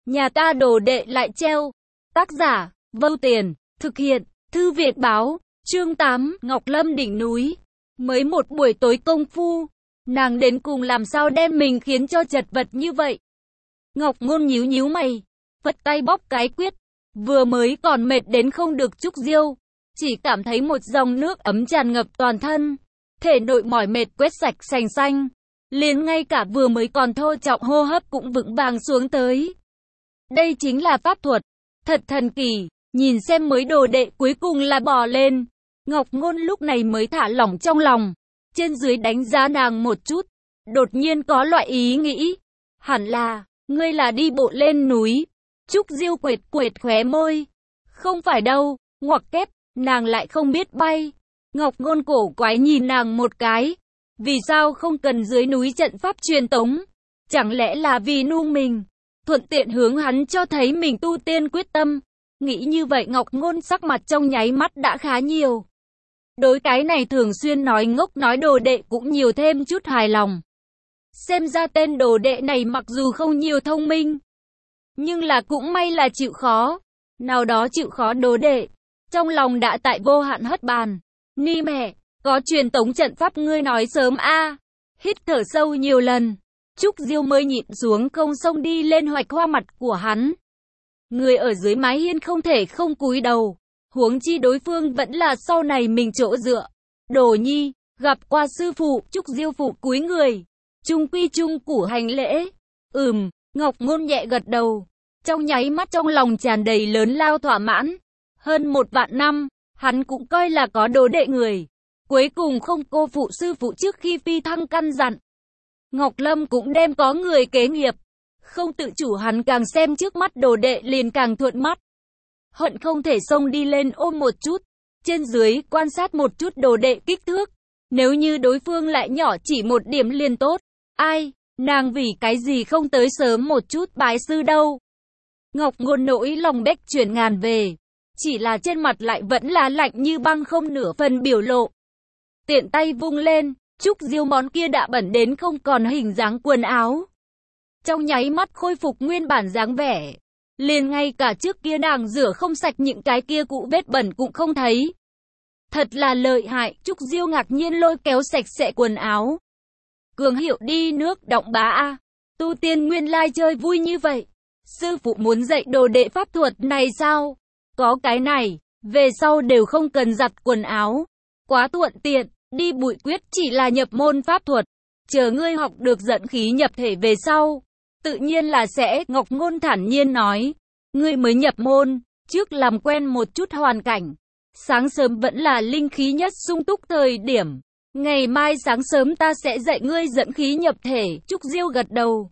Nhà ta đồ đệ lại treo. Tác giả, Vâu Tiền, thực hiện, Thư viện báo, chương 8, Ngọc Lâm đỉnh núi. Mới một buổi tối công phu, nàng đến cùng làm sao đem mình khiến cho chật vật như vậy. Ngọc Ngôn nhíu nhíu mày, phất tay bóp cái quyết, vừa mới còn mệt đến không được Trúc Diêu, chỉ cảm thấy một dòng nước ấm tràn ngập toàn thân, thể nội mỏi mệt quét sạch sành xanh, liền ngay cả vừa mới còn thô trọng hô hấp cũng vững vàng xuống tới. Đây chính là pháp thuật, thật thần kỳ, nhìn xem mới đồ đệ cuối cùng là bò lên. Ngọc Ngôn lúc này mới thả lỏng trong lòng, trên dưới đánh giá nàng một chút, đột nhiên có loại ý nghĩ, hẳn là, ngươi là đi bộ lên núi. Trúc Diêu quệt quệt khóe môi, không phải đâu, ngoặc kép, nàng lại không biết bay. Ngọc Ngôn cổ quái nhìn nàng một cái, vì sao không cần dưới núi trận pháp truyền tống, chẳng lẽ là vì nu mình, thuận tiện hướng hắn cho thấy mình tu tiên quyết tâm. Nghĩ như vậy Ngọc Ngôn sắc mặt trong nháy mắt đã khá nhiều. Đối cái này thường xuyên nói ngốc nói đồ đệ cũng nhiều thêm chút hài lòng. Xem ra tên đồ đệ này mặc dù không nhiều thông minh, nhưng là cũng may là chịu khó. Nào đó chịu khó đồ đệ, trong lòng đã tại vô hạn hất bàn. Ni mẹ, có truyền tống trận pháp ngươi nói sớm a. Hít thở sâu nhiều lần, Trúc Diêu mới nhịn xuống không xông đi lên hoạch hoa mặt của hắn. Người ở dưới mái hiên không thể không cúi đầu, huống chi đối phương vẫn là sau này mình chỗ dựa. Đồ nhi, gặp qua sư phụ. Trúc Diêu phụ cúi người, trung quy trung củ hành lễ. Ngọc Ngôn nhẹ gật đầu, trong nháy mắt trong lòng tràn đầy lớn lao thỏa mãn. Hơn 1 vạn năm, hắn cũng coi là có đồ đệ người, cuối cùng không cô phụ sư phụ trước khi phi thăng căn dặn. Ngọc Lâm cũng đem có người kế nghiệp, không tự chủ hắn càng xem trước mắt đồ đệ liền càng thuận mắt. Hận không thể xông đi lên ôm một chút, trên dưới quan sát một chút đồ đệ kích thước, nếu như đối phương lại nhỏ chỉ một điểm liền tốt. Ai, nàng vì cái gì không tới sớm một chút bái sư đâu. Ngọc Ngôn nỗi lòng bách chuyển ngàn về, chỉ là trên mặt lại vẫn là lạnh như băng không nửa phần biểu lộ. Tiện tay vung lên, Trúc Diêu món kia đã bẩn đến không còn hình dáng quần áo, trong nháy mắt khôi phục nguyên bản dáng vẻ. Liền ngay cả trước kia nàng rửa không sạch những cái kia cũ vết bẩn cũng không thấy. Thật là lợi hại. Trúc Diêu ngạc nhiên lôi kéo sạch sẽ quần áo. Cường Hiệu đi nước động bá a. Tu tiên nguyên lai chơi vui như vậy. Sư phụ muốn dạy đồ đệ pháp thuật này sao? Có cái này, về sau đều không cần giặt quần áo. Quá thuận tiện, đi bụi quyết chỉ là nhập môn pháp thuật. Chờ ngươi học được dẫn khí nhập thể về sau, tự nhiên là sẽ. Ngọc Ngôn thản nhiên nói, ngươi mới nhập môn, trước làm quen một chút hoàn cảnh. Sáng sớm vẫn là linh khí nhất sung túc thời điểm. Ngày mai sáng sớm ta sẽ dạy ngươi dẫn khí nhập thể. Trúc Diêu gật đầu.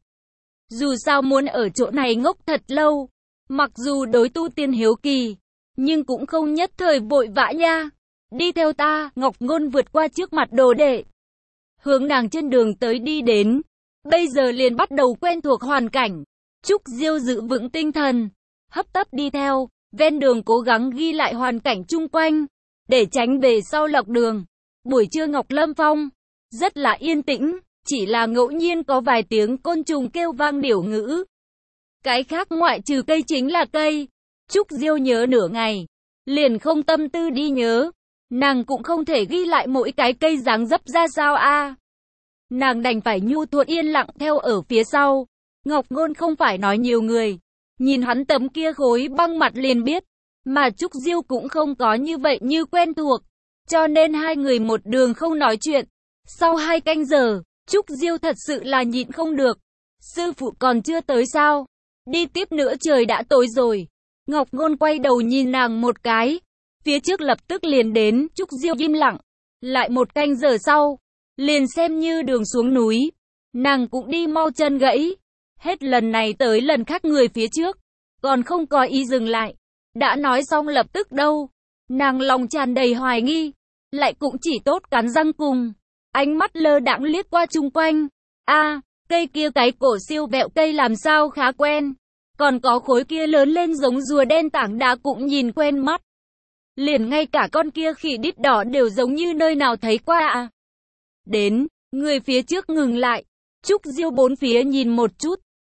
Dù sao muốn ở chỗ này ngốc thật lâu, mặc dù đối tu tiên hiếu kỳ, nhưng cũng không nhất thời vội vã nha. Đi theo ta. Ngọc Ngôn vượt qua trước mặt đồ đệ, hướng nàng trên đường tới đi đến. Bây giờ liền bắt đầu quen thuộc hoàn cảnh. Trúc Diêu giữ vững tinh thần, hấp tấp đi theo, ven đường cố gắng ghi lại hoàn cảnh chung quanh, để tránh về sau lọc đường. Buổi trưa Ngọc Lâm Phong rất là yên tĩnh, chỉ là ngẫu nhiên có vài tiếng côn trùng kêu vang điểu ngữ. Cái khác ngoại trừ cây chính là cây. Trúc Diêu nhớ nửa ngày, liền không tâm tư đi nhớ. Nàng cũng không thể ghi lại mỗi cái cây dáng dấp ra sao a. Nàng đành phải nhu thuận yên lặng theo ở phía sau. Ngọc Ngôn không phải nói nhiều người, nhìn hắn tấm kia khối băng mặt liền biết, mà Trúc Diêu cũng không có như vậy như quen thuộc, cho nên hai người một đường không nói chuyện. Sau 2 canh giờ, Trúc Diêu thật sự là nhịn không được. Sư phụ còn chưa tới sao? Đi tiếp nữa trời đã tối rồi. Ngọc Ngôn quay đầu nhìn nàng một cái, phía trước lập tức liền đến. Trúc Diêu im lặng, lại 1 canh giờ sau, liền xem như đường xuống núi, nàng cũng đi mau chân gãy. Hết lần này tới lần khác người phía trước còn không có ý dừng lại, đã nói xong lập tức đâu. Nàng lòng tràn đầy hoài nghi, lại cũng chỉ tốt cắn răng cùng, ánh mắt lơ đãng liếc qua chung quanh. Cây kia cái cổ siêu vẹo cây làm sao khá quen, còn có khối kia lớn lên giống rùa đen tảng đá cũng nhìn quen mắt. Liền ngay cả con kia khỉ đít đỏ đều giống như nơi nào thấy qua Đến, người phía trước ngừng lại. Trúc Diêu bốn phía nhìn một chút,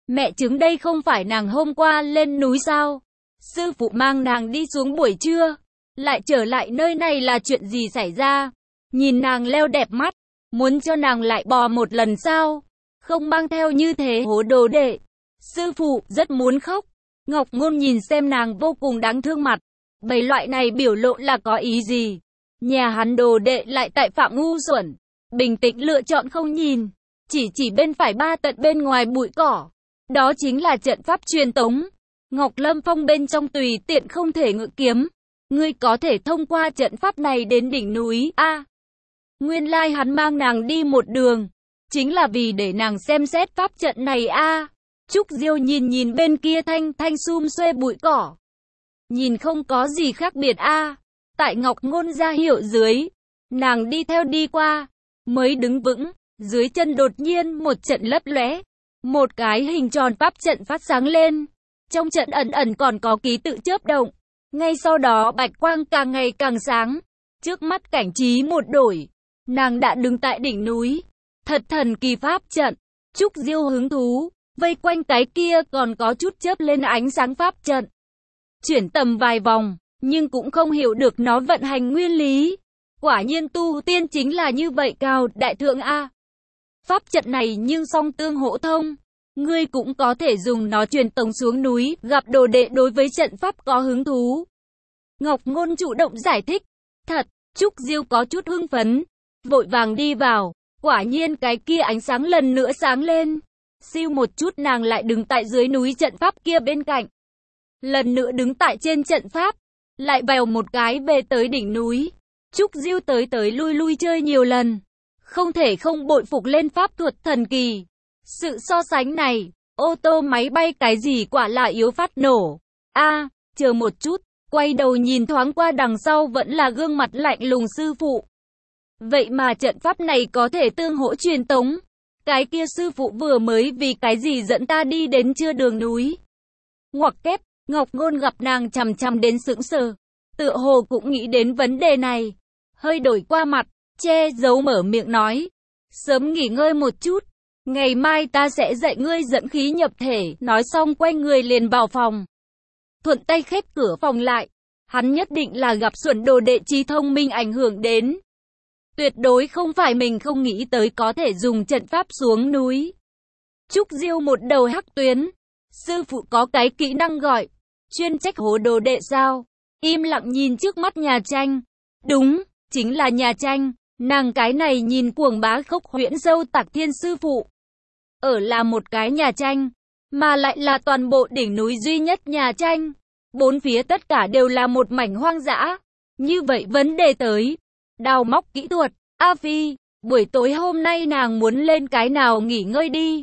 Mẹ chứng đây không phải nàng hôm qua lên núi sao? Sư phụ mang nàng đi xuống buổi trưa, lại trở lại nơi này là chuyện gì xảy ra? Nhìn nàng leo đẹp mắt, muốn cho nàng lại bò một lần sao? Không mang theo như thế hố đồ đệ. Sư phụ rất muốn khóc. Ngọc Ngôn nhìn xem nàng vô cùng đáng thương mặt. Bày loại này biểu lộ là có ý gì? Nhà hắn đồ đệ lại tại phạm ngu xuẩn. Bình tĩnh lựa chọn không nhìn. Chỉ bên phải ba tận bên ngoài bụi cỏ. Đó chính là trận pháp truyền tống. Ngọc Lâm Phong bên trong tùy tiện không thể ngự kiếm. Ngươi có thể thông qua trận pháp này đến đỉnh núi A. Nguyên lai hắn mang nàng đi một đường. Chính là vì để nàng xem xét pháp trận này A. Trúc Diêu nhìn bên kia thanh sum xuê bụi cỏ. Nhìn không có gì khác biệt A. Tại Ngọc Ngôn ra hiệu dưới. Nàng đi theo đi qua. Mới đứng vững. Dưới chân đột nhiên một trận lấp lóe. Một cái hình tròn pháp trận phát sáng lên. Trong trận ẩn còn có ký tự chớp động. Ngay sau đó bạch quang càng ngày càng sáng. Trước mắt cảnh trí một đổi. Nàng đã đứng tại đỉnh núi. Thật thần kỳ pháp trận. Trúc Diêu hứng thú. Vây quanh cái kia còn có chút chớp lên ánh sáng pháp trận. Chuyển tầm vài vòng. Nhưng cũng không hiểu được nó vận hành nguyên lý. Quả nhiên tu tiên chính là như vậy cao đại thượng A. Pháp trận này nhưng song tương hỗ thông. Ngươi cũng có thể dùng nó truyền tống xuống núi, gặp đồ đệ đối với trận pháp có hứng thú. Ngọc Ngôn chủ động giải thích. Thật, Trúc Diêu có chút hưng phấn. Vội vàng đi vào. Quả nhiên cái kia ánh sáng lần nữa sáng lên. Siêu một chút nàng lại đứng tại dưới núi trận pháp kia bên cạnh. Lần nữa đứng tại trên trận pháp. Lại vèo một cái về tới đỉnh núi. Trúc Diêu tới lui chơi nhiều lần. Không thể không bội phục lên pháp thuật thần kỳ. Sự so sánh này, ô tô máy bay cái gì quả là yếu phát nổ. A, chờ một chút, quay đầu nhìn thoáng qua đằng sau vẫn là gương mặt lạnh lùng sư phụ. Vậy mà trận pháp này có thể tương hỗ truyền tống. Cái kia sư phụ vừa mới vì cái gì dẫn ta đi đến chưa đường núi. Ngoặc kép, Ngọc Ngôn gặp nàng chằm đến sững sờ. Tựa hồ cũng nghĩ đến vấn đề này. Hơi đổi qua mặt, che giấu mở miệng nói. Sớm nghỉ ngơi một chút. Ngày mai ta sẽ dạy ngươi dẫn khí nhập thể. Nói xong quay người liền vào phòng. Thuận tay khép cửa phòng lại. Hắn nhất định là gặp xuẩn đồ đệ trí thông minh ảnh hưởng đến. Tuyệt đối không phải mình không nghĩ tới có thể dùng trận pháp xuống núi. Trúc Diêu một đầu hắc tuyến. Sư phụ có cái kỹ năng gọi. Chuyên trách hố đồ đệ sao? Im lặng nhìn trước mắt nhà tranh. Đúng, chính là nhà tranh. Nàng cái này nhìn cuồng bá khốc huyễn dâu Tạc Thiên sư phụ. Ở là một cái nhà tranh. Mà lại là toàn bộ đỉnh núi duy nhất nhà tranh. Bốn phía tất cả đều là một mảnh hoang dã. Như vậy vấn đề tới. Đào móc kỹ thuật. A Phi, buổi tối hôm nay nàng muốn lên cái nào nghỉ ngơi đi.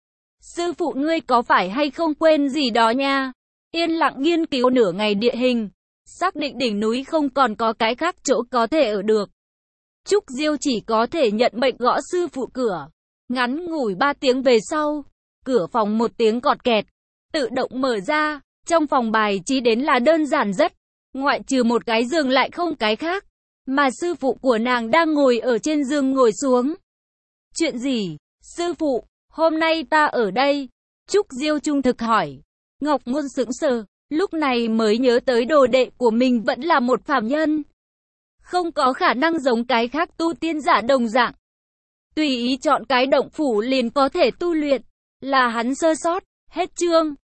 Sư phụ ngươi có phải hay không quên gì đó nha. Yên lặng nghiên cứu nửa ngày địa hình. Xác định đỉnh núi không còn có cái khác chỗ có thể ở được. Trúc Diêu chỉ có thể nhận mệnh gõ sư phụ cửa. Ngắn ngủi 3 tiếng về sau. Cửa phòng một tiếng cọt kẹt. Tự động mở ra. Trong phòng bài trí đến là đơn giản rất. Ngoại trừ một cái giường lại không cái khác. Mà sư phụ của nàng đang ngồi ở trên giường ngồi xuống. Chuyện gì? Sư phụ, hôm nay ta ở đây. Trúc Diêu trung thực hỏi. Ngọc Ngôn sững sờ, lúc này mới nhớ tới đồ đệ của mình vẫn là một phàm nhân. Không có khả năng giống cái khác tu tiên giả đồng dạng. Tùy ý chọn cái động phủ liền có thể tu luyện. Là hắn sơ sót. Hết chương.